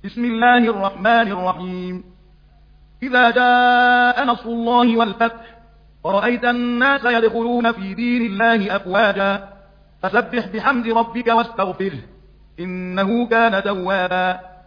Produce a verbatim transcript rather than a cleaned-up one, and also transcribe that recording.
بسم الله الرحمن الرحيم. إذا جاء نصر الله والفتح ورأيت الناس يدخلون في دين الله أفواجا فسبح بحمد ربك واستغفره إنه كان توابا.